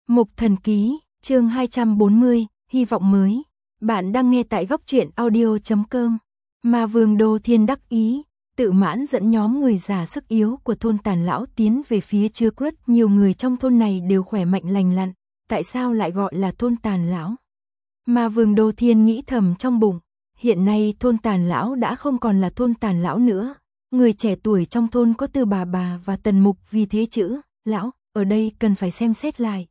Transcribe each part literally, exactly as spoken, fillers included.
Mục Thần Ký, chương hai trăm bốn mươi, hy vọng mới. Bạn đang nghe tại góc truyện audio chấm com. Ma Vương Đô Thiên đắc ý, tự mãn dẫn nhóm người già sức yếu của thôn Tàn Lão tiến về phía trước. Rất nhiều người trong thôn này đều khỏe mạnh lành lặn, tại sao lại gọi là thôn Tàn Lão? Ma Vương Đô Thiên nghĩ thầm trong bụng, hiện nay thôn Tàn Lão đã không còn là thôn Tàn Lão nữa. Người trẻ tuổi trong thôn có Tư bà bà và Tần Mục, vì thế chữ lão ở đây cần phải xem xét lại.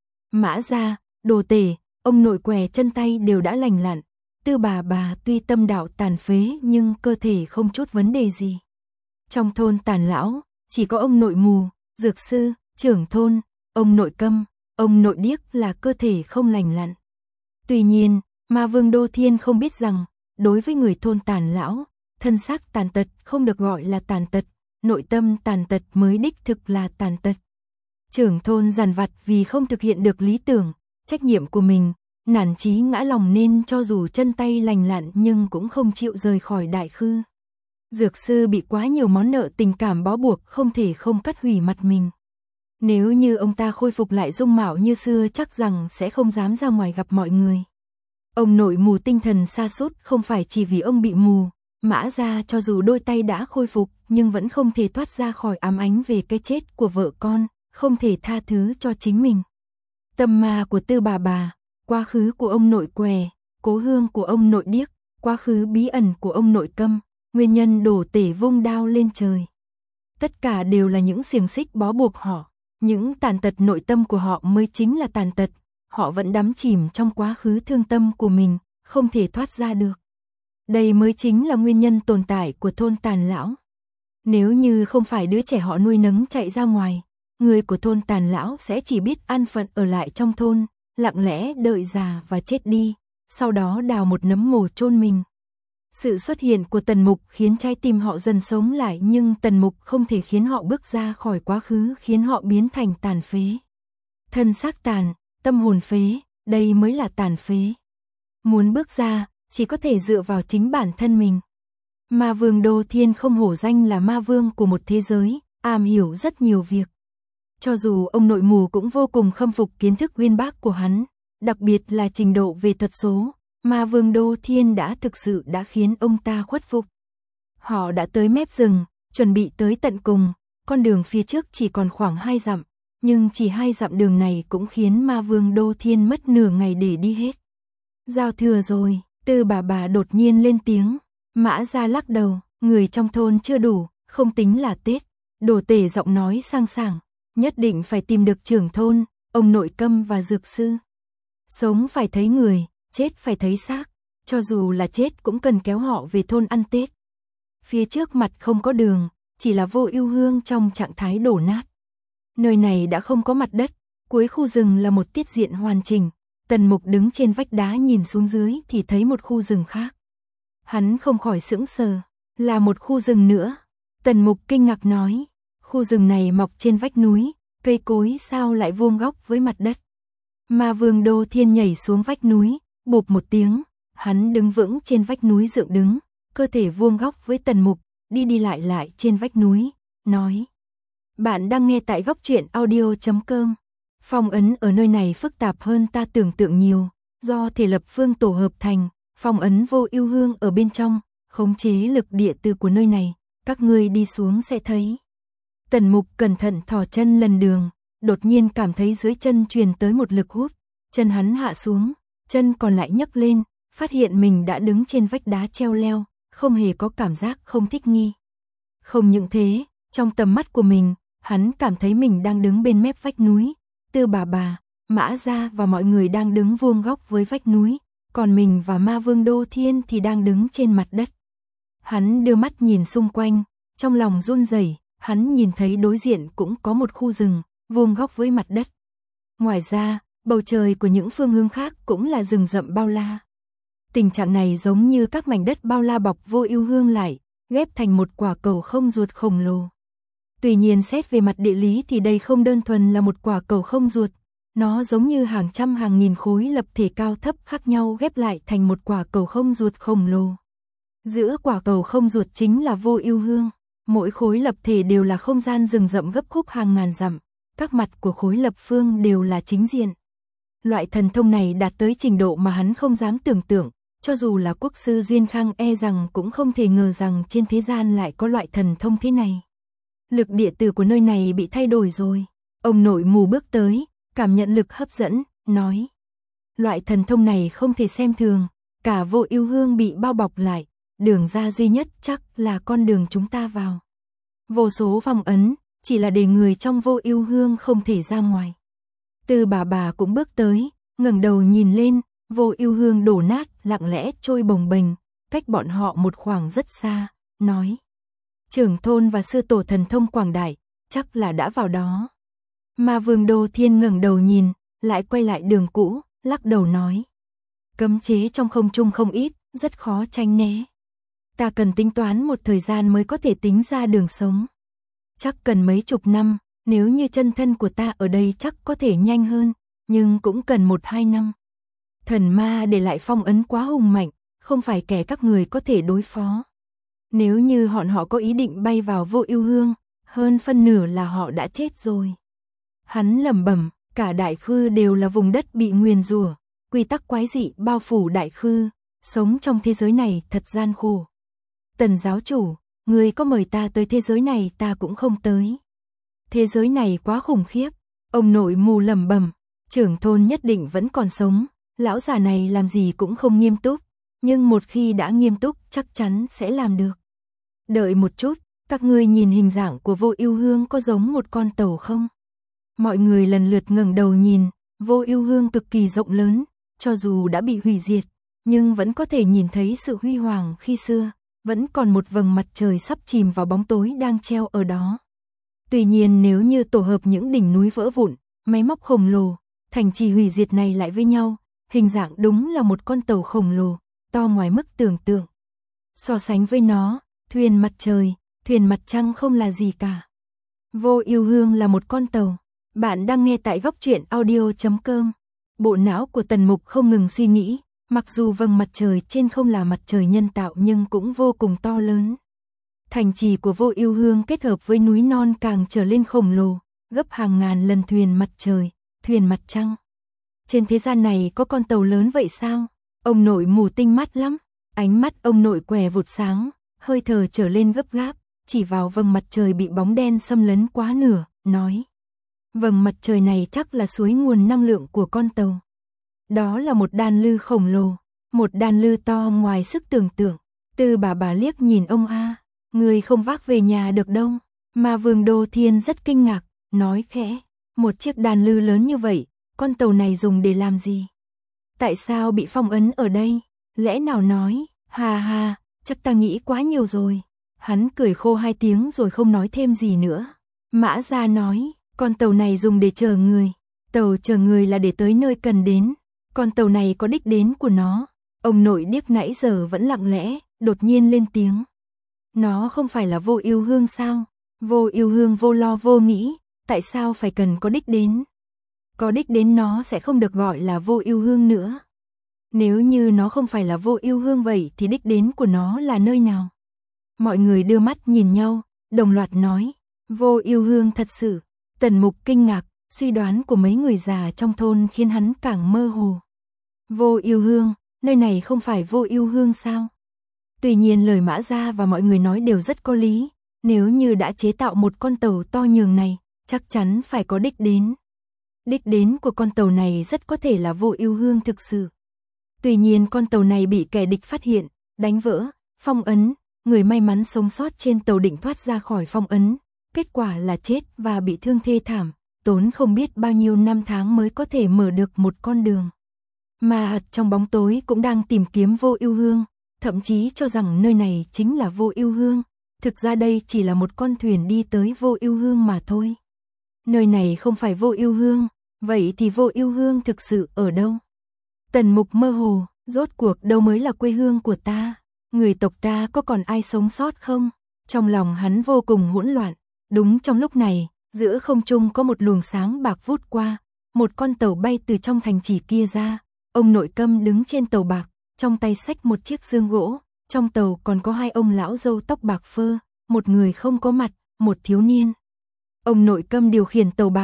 Mã gia, Đồ Tể, ông nội què chân tay đều đã lành lặn. Tư bà bà tuy tâm đạo tàn phế nhưng cơ thể không chút vấn đề gì. Trong thôn Tàn Lão, chỉ có ông nội mù, dược sư, trưởng thôn, ông nội câm, ông nội điếc là cơ thể không lành lặn. Tuy nhiên, Ma Vương Đô Thiên không biết rằng, đối với người thôn Tàn Lão, thân xác tàn tật không được gọi là tàn tật, nội tâm tàn tật mới đích thực là tàn tật. Trưởng thôn dằn vặt vì không thực hiện được lý tưởng, trách nhiệm của mình, nản chí ngã lòng nên cho dù chân tay lành lặn nhưng cũng không chịu rời khỏi đại khư. Dược sư bị quá nhiều món nợ tình cảm bó buộc, không thể không cắt hủy mặt mình. Nếu như ông ta khôi phục lại dung mạo như xưa chắc rằng sẽ không dám ra ngoài gặp mọi người. Ông nội mù tinh thần sa sút không phải chỉ vì ông bị mù, Mã gia cho dù đôi tay đã khôi phục nhưng vẫn không thể thoát ra khỏi ám ảnh về cái chết của vợ con, không thể tha thứ cho chính mình. Tâm ma của Tư bà bà, quá khứ của ông nội què, cố hương của ông nội điếc, quá khứ bí ẩn của ông nội câm, nguyên nhân Đồ Tể vung đao lên trời. Tất cả đều là những xiềng xích bó buộc họ, những tàn tật nội tâm của họ mới chính là tàn tật, họ vẫn đắm chìm trong quá khứ thương tâm của mình, không thể thoát ra được. Đây mới chính là nguyên nhân tồn tại của thôn Tàn Lão. Nếu như không phải đứa trẻ họ nuôi nấng chạy ra ngoài, người của thôn Tàn Lão sẽ chỉ biết an phận ở lại trong thôn, lặng lẽ đợi già và chết đi, sau đó đào một nấm mồ chôn mình. Sự xuất hiện của Tần Mục khiến trái tim họ dần sống lại, nhưng Tần Mục không thể khiến họ bước ra khỏi quá khứ, khiến họ biến thành tàn phế. Thân xác tàn, tâm hồn phế, đây mới là tàn phế. Muốn bước ra, chỉ có thể dựa vào chính bản thân mình. Ma Vương Đô Thiên không hổ danh là ma vương của một thế giới, am hiểu rất nhiều việc. Cho dù ông nội mù cũng vô cùng khâm phục kiến thức uyên bác của hắn, đặc biệt là trình độ về thuật số, Ma Vương Đô Thiên đã thực sự đã khiến ông ta khuất phục. Họ đã tới mép rừng, chuẩn bị tới tận cùng, con đường phía trước chỉ còn khoảng hai dặm, nhưng chỉ hai dặm đường này cũng khiến Ma Vương Đô Thiên mất nửa ngày để đi hết. Giao thừa rồi, Tư bà bà đột nhiên lên tiếng. Mã gia lắc đầu, người trong thôn chưa đủ, không tính là Tết. Đồ Tể giọng nói sang sảng, nhất định phải tìm được trưởng thôn, ông nội câm và dược sư. Sống phải thấy người, chết phải thấy xác, cho dù là chết cũng cần kéo họ về thôn ăn Tết. Phía trước mặt không có đường, chỉ là Vô Ưu Hương trong trạng thái đổ nát. Nơi này đã không có mặt đất, cuối khu rừng là một tiết diện hoàn chỉnh. Tần Mục đứng trên vách đá nhìn xuống dưới thì thấy một khu rừng khác. Hắn không khỏi sững sờ, là một khu rừng nữa. Tần Mục kinh ngạc nói, khu rừng này mọc trên vách núi, cây cối sao lại vuông góc với mặt đất. Ma Vương Đô Thiên nhảy xuống vách núi, bụp một tiếng, hắn đứng vững trên vách núi dựng đứng, cơ thể vuông góc với Tần Mục, đi đi lại lại trên vách núi, nói. Bạn đang nghe tại góc truyện audio chấm com. Phong ấn ở nơi này phức tạp hơn ta tưởng tượng nhiều, do thể lập phương tổ hợp thành, phong ấn Vô Ưu Hương ở bên trong, khống chế lực địa từ của nơi này, các ngươi đi xuống sẽ thấy. Tần Mục cẩn thận thò chân lần đường, đột nhiên cảm thấy dưới chân truyền tới một lực hút, chân hắn hạ xuống, chân còn lại nhấc lên, phát hiện mình đã đứng trên vách đá treo leo, không hề có cảm giác không thích nghi. Không những thế, trong tầm mắt của mình, hắn cảm thấy mình đang đứng bên mép vách núi. Tư bà bà, Mã gia và mọi người đang đứng vuông góc với vách núi, còn mình và Ma Vương Đô Thiên thì đang đứng trên mặt đất. Hắn đưa mắt nhìn xung quanh, trong lòng run rẩy, hắn nhìn thấy đối diện cũng có một khu rừng, vuông góc với mặt đất. Ngoài ra, bầu trời của những phương hướng khác cũng là rừng rậm bao la. Tình trạng này giống như các mảnh đất bao la bọc Vô Ưu Hương lại, ghép thành một quả cầu không ruột khổng lồ. Tuy nhiên xét về mặt địa lý thì đây không đơn thuần là một quả cầu không ruột, nó giống như hàng trăm hàng nghìn khối lập thể cao thấp khác nhau ghép lại thành một quả cầu không ruột khổng lồ. Giữa quả cầu không ruột chính là Vô Ưu Hương, mỗi khối lập thể đều là không gian rừng rậm gấp khúc hàng ngàn dặm, các mặt của khối lập phương đều là chính diện. Loại thần thông này đạt tới trình độ mà hắn không dám tưởng tượng, cho dù là quốc sư Duyên Khang e rằng cũng không thể ngờ rằng trên thế gian lại có loại thần thông thế này. Lực địa tử của nơi này bị thay đổi rồi. Ông nội mù bước tới, cảm nhận lực hấp dẫn, nói. Loại thần thông này không thể xem thường, cả Vô Ưu Hương bị bao bọc lại, đường ra duy nhất chắc là con đường chúng ta vào. Vô số phong ấn, chỉ là để người trong Vô Ưu Hương không thể ra ngoài. Từ bà bà cũng bước tới, ngẩng đầu nhìn lên, Vô Ưu Hương đổ nát, lặng lẽ trôi bồng bềnh, cách bọn họ một khoảng rất xa, nói. Trưởng thôn và sư tổ thần thông quảng đại, chắc là đã vào đó. Mà Vương Đô Thiên ngẩng đầu nhìn, lại quay lại đường cũ, lắc đầu nói. Cấm chế trong không trung không ít, rất khó tránh né. Ta cần tính toán một thời gian mới có thể tính ra đường sống. Chắc cần mấy chục năm, nếu như chân thân của ta ở đây chắc có thể nhanh hơn, nhưng cũng cần một hai năm. Thần ma để lại phong ấn quá hùng mạnh, không phải kẻ các người có thể đối phó. Nếu như họ họ có ý định bay vào Vô Ưu Hương, hơn phân nửa là họ đã chết rồi. Hắn lẩm bẩm, cả Đại Khư đều là vùng đất bị nguyền rủa, quy tắc quái dị bao phủ Đại Khư, sống trong thế giới này thật gian khổ. Tần giáo chủ, người có mời ta tới thế giới này ta cũng không tới. Thế giới này quá khủng khiếp, ông nội mù lẩm bẩm, trưởng thôn nhất định vẫn còn sống, lão già này làm gì cũng không nghiêm túc, nhưng một khi đã nghiêm túc chắc chắn sẽ làm được. Đợi một chút, các ngươi nhìn hình dạng của Vô Ưu Hương có giống một con tàu không? Mọi người lần lượt ngẩng đầu nhìn, Vô Ưu Hương cực kỳ rộng lớn, cho dù đã bị hủy diệt, nhưng vẫn có thể nhìn thấy sự huy hoàng khi xưa, vẫn còn một vầng mặt trời sắp chìm vào bóng tối đang treo ở đó. Tuy nhiên nếu như tổ hợp những đỉnh núi vỡ vụn, máy móc khổng lồ, thành trì hủy diệt này lại với nhau, hình dạng đúng là một con tàu khổng lồ, to ngoài mức tưởng tượng. So sánh với nó, thuyền mặt trời, thuyền mặt trăng không là gì cả. Vô Ưu Hương là một con tàu. Bạn đang nghe tại góc truyện audio chấm com. Bộ não của Tần Mục không ngừng suy nghĩ, mặc dù vầng mặt trời trên không là mặt trời nhân tạo nhưng cũng vô cùng to lớn. Thành trì của Vô Ưu Hương kết hợp với núi non càng trở lên khổng lồ, gấp hàng ngàn lần thuyền mặt trời, thuyền mặt trăng. Trên thế gian này có con tàu lớn vậy sao? Ông nội mù tinh mắt lắm, ánh mắt ông nội què vụt sáng, hơi thở trở lên gấp gáp, chỉ vào vầng mặt trời bị bóng đen xâm lấn quá nửa, nói. Vầng mặt trời này chắc là suối nguồn năng lượng của con tàu. Đó là một đan lư khổng lồ, một đan lư to ngoài sức tưởng tượng. Từ bà bà liếc nhìn ông A, người không vác về nhà được đâu. Mà Vương Đô Thiên rất kinh ngạc, nói khẽ, một chiếc đan lư lớn như vậy, con tàu này dùng để làm gì? Tại sao bị phong ấn ở đây? Lẽ nào nói, hà hà, chắc ta nghĩ quá nhiều rồi. Hắn cười khô hai tiếng rồi không nói thêm gì nữa. Mã Gia nói, con tàu này dùng để chờ người. Tàu chờ người là để tới nơi cần đến. Con tàu này có đích đến của nó. Ông nội điếc nãy giờ vẫn lặng lẽ, đột nhiên lên tiếng. Nó không phải là Vô Ưu Hương sao? Vô Ưu Hương vô lo vô nghĩ, tại sao phải cần có đích đến? Có đích đến nó sẽ không được gọi là Vô Ưu Hương nữa. Nếu như nó không phải là Vô Ưu Hương vậy thì đích đến của nó là nơi nào? Mọi người đưa mắt nhìn nhau, đồng loạt nói, Vô Ưu Hương thật sự. Tần Mục kinh ngạc, suy đoán của mấy người già trong thôn khiến hắn càng mơ hồ. Vô Ưu Hương, nơi này không phải Vô Ưu Hương sao? Tuy nhiên lời Mã Gia và mọi người nói đều rất có lý, nếu như đã chế tạo một con tàu to nhường này, chắc chắn phải có đích đến. Đích đến của con tàu này rất có thể là Vô Ưu Hương thực sự. Tuy nhiên con tàu này bị kẻ địch phát hiện, đánh vỡ, phong ấn, người may mắn sống sót trên tàu định thoát ra khỏi phong ấn, kết quả là chết và bị thương thê thảm, tốn không biết bao nhiêu năm tháng mới có thể mở được một con đường. Mà trong bóng tối cũng đang tìm kiếm Vô Ưu Hương, thậm chí cho rằng nơi này chính là Vô Ưu Hương, thực ra đây chỉ là một con thuyền đi tới Vô Ưu Hương mà thôi. Nơi này không phải Vô Ưu Hương, vậy thì Vô Ưu Hương thực sự ở đâu? Tần Mục mơ hồ, rốt cuộc đâu mới là quê hương của ta? Người tộc ta có còn ai sống sót không? Trong lòng hắn vô cùng hỗn loạn. Đúng trong lúc này, giữa không trung có một luồng sáng bạc vút qua, một con tàu bay từ trong thành trì kia ra. Ông nội Câm đứng trên tàu bạc, trong tay xách một chiếc dương gỗ, trong tàu còn có hai ông lão râu tóc bạc phơ, một người không có mặt, một thiếu niên. Ông nội Câm điều khiển tàu bạc,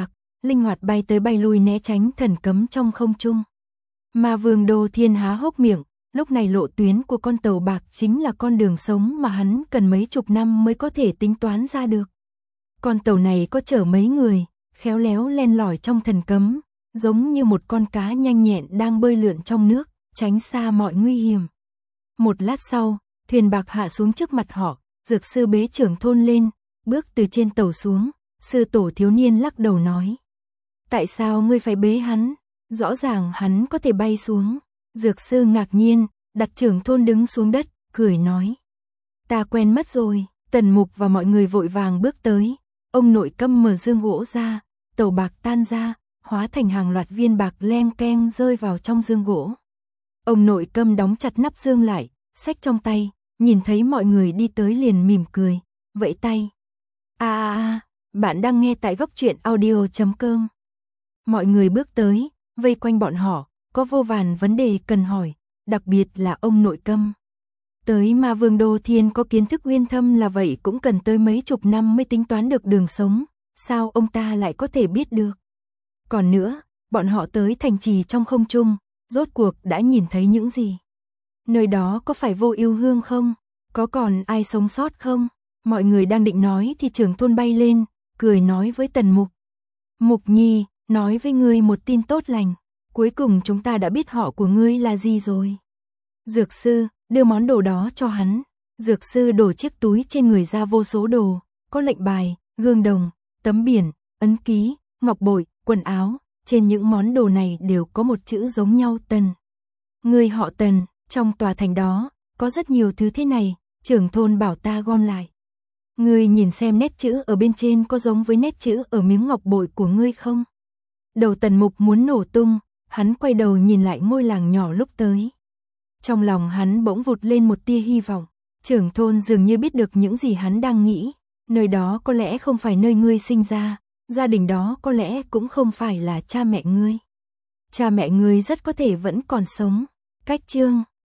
linh hoạt bay tới bay lui né tránh thần cấm trong không trung. Ma Vương Đô Thiên há hốc miệng, lúc này lộ tuyến của con tàu bạc chính là con đường sống mà hắn cần mấy chục năm mới có thể tính toán ra được. Con tàu này có chở mấy người, khéo léo len lỏi trong thần cấm, giống như một con cá nhanh nhẹn đang bơi lượn trong nước, tránh xa mọi nguy hiểm. Một lát sau, thuyền bạc hạ xuống trước mặt họ, Dược sư bế trưởng thôn lên, bước từ trên tàu xuống, sư tổ thiếu niên lắc đầu nói. Tại sao ngươi phải bế hắn? Rõ ràng hắn có thể bay xuống. Dược sư ngạc nhiên, đặt trưởng thôn đứng xuống đất, cười nói. Ta quen mất rồi. Tần Mục và mọi người vội vàng bước tới. Ông nội Câm mở dương gỗ ra, tàu bạc tan ra, hóa thành hàng loạt viên bạc leng keng rơi vào trong dương gỗ. Ông nội Câm đóng chặt nắp dương lại, xách trong tay, nhìn thấy mọi người đi tới liền mỉm cười, vẫy tay. A a a, bạn đang nghe tại góc truyện audio chấm com. Mọi người bước tới, vây quanh bọn họ, có vô vàn vấn đề cần hỏi, đặc biệt là ông nội Câm. Tới Ma Vương Đô Thiên có kiến thức uyên thâm là vậy cũng cần tới mấy chục năm mới tính toán được đường sống, sao ông ta lại có thể biết được? Còn nữa, bọn họ tới thành trì trong không trung, rốt cuộc đã nhìn thấy những gì? Nơi đó có phải Vô Ưu Hương không? Có còn ai sống sót không? Mọi người đang định nói thì trưởng thôn bay lên, cười nói với Tần Mục. Mục Nhi, nói với ngươi một tin tốt lành, cuối cùng chúng ta đã biết họ của ngươi là gì rồi. Dược sư, đưa món đồ đó cho hắn. Dược sư đổ chiếc túi trên người ra vô số đồ, có lệnh bài, gương đồng, tấm biển, ấn ký, ngọc bội, quần áo, trên những món đồ này đều có một chữ giống nhau Tần. Ngươi họ Tần, trong tòa thành đó, có rất nhiều thứ thế này, trưởng thôn bảo ta gom lại. Ngươi nhìn xem nét chữ ở bên trên có giống với nét chữ ở miếng ngọc bội của ngươi không? Đầu Tần Mục muốn nổ tung, hắn quay đầu nhìn lại ngôi làng nhỏ lúc tới. Trong lòng hắn bỗng vụt lên một tia hy vọng, trưởng thôn dường như biết được những gì hắn đang nghĩ, nơi đó có lẽ không phải nơi ngươi sinh ra, gia đình đó có lẽ cũng không phải là cha mẹ ngươi. Cha mẹ ngươi rất có thể vẫn còn sống. Cách chương